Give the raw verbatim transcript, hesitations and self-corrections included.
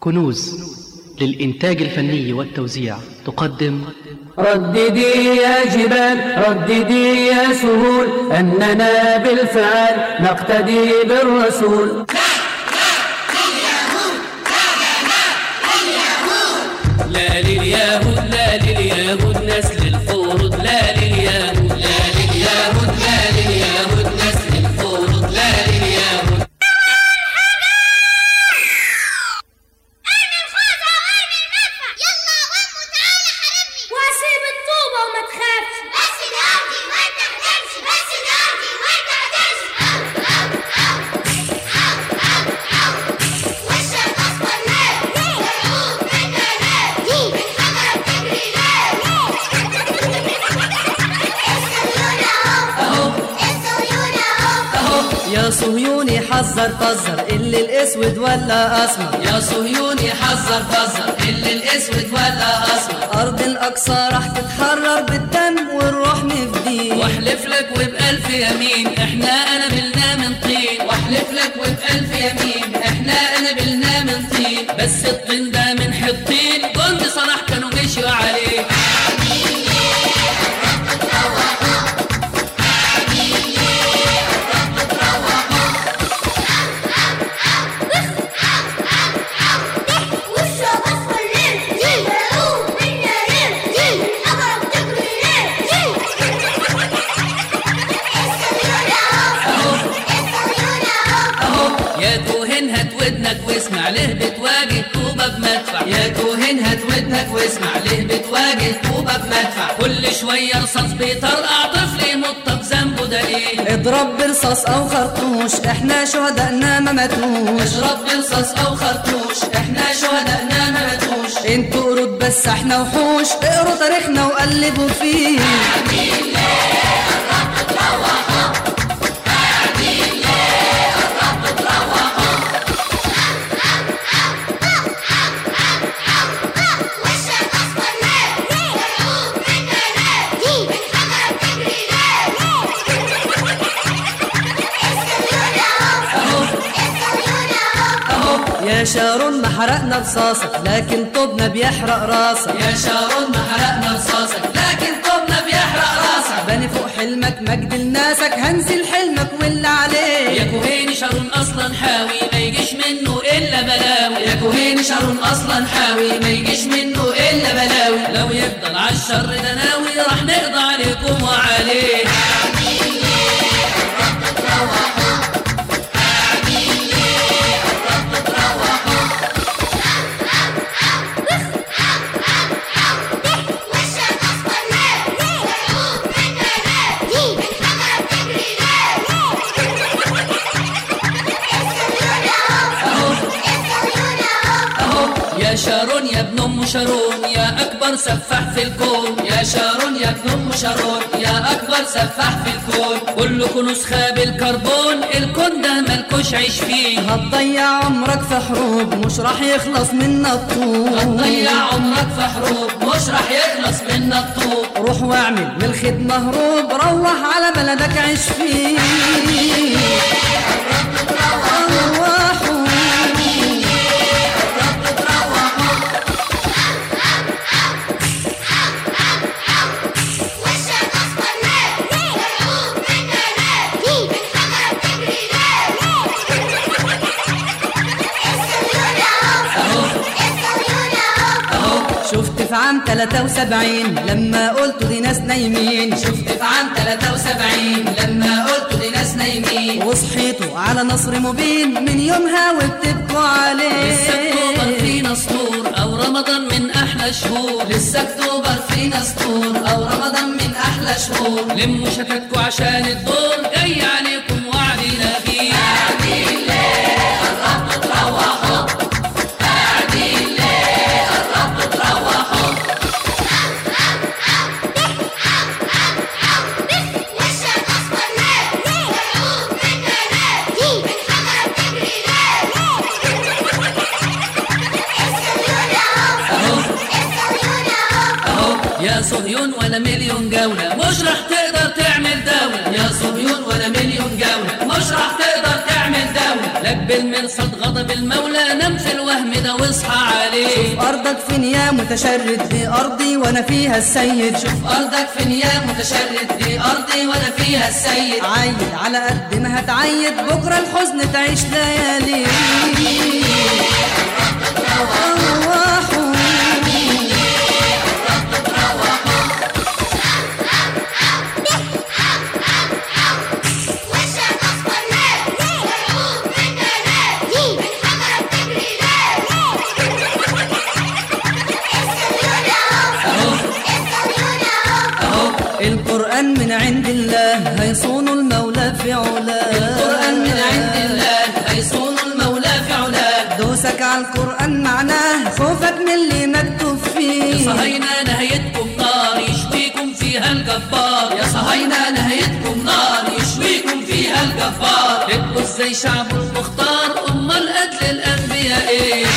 كنوز للإنتاج الفني والتوزيع تقدم رددي يا جبال رددي يا سهول أننا بالفعل نقتدي بالرسول. لا لليهود لا لليهود نسل الفروض لا لليهود لا لليهود لا لليهود نسل الفروض لا لليهود. أنا الخوذة وأنا المدفع يلا أمو تعالى حاربني وأسيب الطوبة وما تخافش بس دارتي ما تحتاجش بس دارتي ما تحتاجش. وشك أصفر ليه؟ مرعوب منها ليه؟ الحجرة بتجري ليه؟ أهو الصهيون أهو أهو يا صهيوني حذر فزر اللي الاسود ولا اسمر، يا صهيوني حذر فزر اللي الاسود ولا اسمر. ارض الاقصى راح تتحرر بالدم والروح نفديه، واحلف لك وبألف يمين احنا انا بلنا من طين، واحلف لك وبألف يمين احنا انا بلنا من طين. بس الطين ده من حطين جند صلاح كانوا مشوا عليه. وشك أصفر ليه؟ مرعوب منها ليه؟ الحجرة بتجري ليه؟ الصهيون أهو الصهيون أهو اهو يا توهن هات ودنك واسمع ليه بتواجه طوبة بمدفع، يا توهن هات ودنك واسمع ليه بتواجه طوبة بمدفع. كل شوية رصاص بيطرقع طفل يمط بذنبه ده ايه؟ اضرب برصاص او خرطوش احنا شهدائنا ما ماتوش، اشرب برصاص او خرطوش احنا شهدائنا ما ماتوش. انتوا قرود بس احنا وحوش، اقروا تاريخنا وقلبوا فيه. وشك أصفر ليه؟ مرعوب منها ليه؟ الحجرة بتجري ليه؟ الصهيون أهو الصهيون أهو اهو يا شارون ما حرقنا رصاصك لكن طوبنا بيحرق راسك، يا شارون ما حرقنا رصاصك لكن طوبنا بيحرق راسك. بني فوق حلمك مجد لناسك هنزل حلمك واللي عليه. يا كوهين شارون اصلا حاوي ما يجيش منه الا بلاوي، يا كوهين شارون اصلا حاوي ما يجيش منه الا بلاوي. لو يفضل عالشر ده ناوي راح نقضي عليكم وعليه. وشك أصفر ليه؟ مرعوب منها ليه؟ الحجرة بتجري ليه؟ الصهيون أهو الصهيون أهو اهو يا شارون يا ابن ام شارون يا اكبر سفاح في الكون، يا شارون يا ابن ام شارون يا اكبر سفاح في الكون. كلكم نسخه بالكربون الكون ده ملكوش عيش فيه. هتضيع عمرك في حروب مش راح يخلص منا الطول، هتضيع عمرك في حروب مش راح يخلص منا الطوب. روح واعمل من الخدمة هروب، روح على بلدك عيش فيه. روحوا وشك أصفر ليه؟ مرعوب منها ليه؟ الحجرة بتجري ليه؟ الصهيون أهو الصهيون أهو اهو شفت في عام تلاتة وسبعين لما قلتوا دي ناس نايمين، شفت في عام تلاتة وسبعين لما قلتوا دي ناس نايمين. وصحيتوا على نصر مبين من يومها وبتبكوا عليه. لسه اكتوبر فينا سطور او رمضان من احلى الشهور، لسه اكتوبر فينا سطور او رمضان من احلى شهور. لموا شكاكوا عشان الدور جاي عليكم وعدنا فيه. قاعدين ليه قربتوا تروحوا؟ قاعدين ليه قربتوا تروحوا؟ وشك أصفر ليه؟ مرعوب منها ليه؟ الحجرة بتجري ليه؟ الصهيون أهو الصهيون أهو اهو يا صهيون ولا مليون جولة مش راح تقدر تعمل دولة، يا صهيون ولا مليون جولة مش راح تقدر تعمل دولة. لبي بالمرصد غضب المولى، نام في الوهم ده واصحى عليه. شوف أرضك فين يا متشرد، دي أرضي وأنا فيها السيد. شوف أرضك فين يا متشرد، دي أرضي وأنا فيها السيد. عيد على قد ما هتعيد، بكرة الحزن تعيش ليالي. روحوا القرآن من عند الله، هيصون المولى في علاه. القرآن من عند الله، هيصون المولى في علاه. دوسك على القرآن معناه، خوفك من اللي مكتوب فيه. يا صهاينة نهايتكم نار، يشويكم فيها الجبار. يا صهاينة نهايتكم نار، يشويكم فيها الجبار. تبقوا ازاي شعب المختار، امال قتل الانبياء ايه؟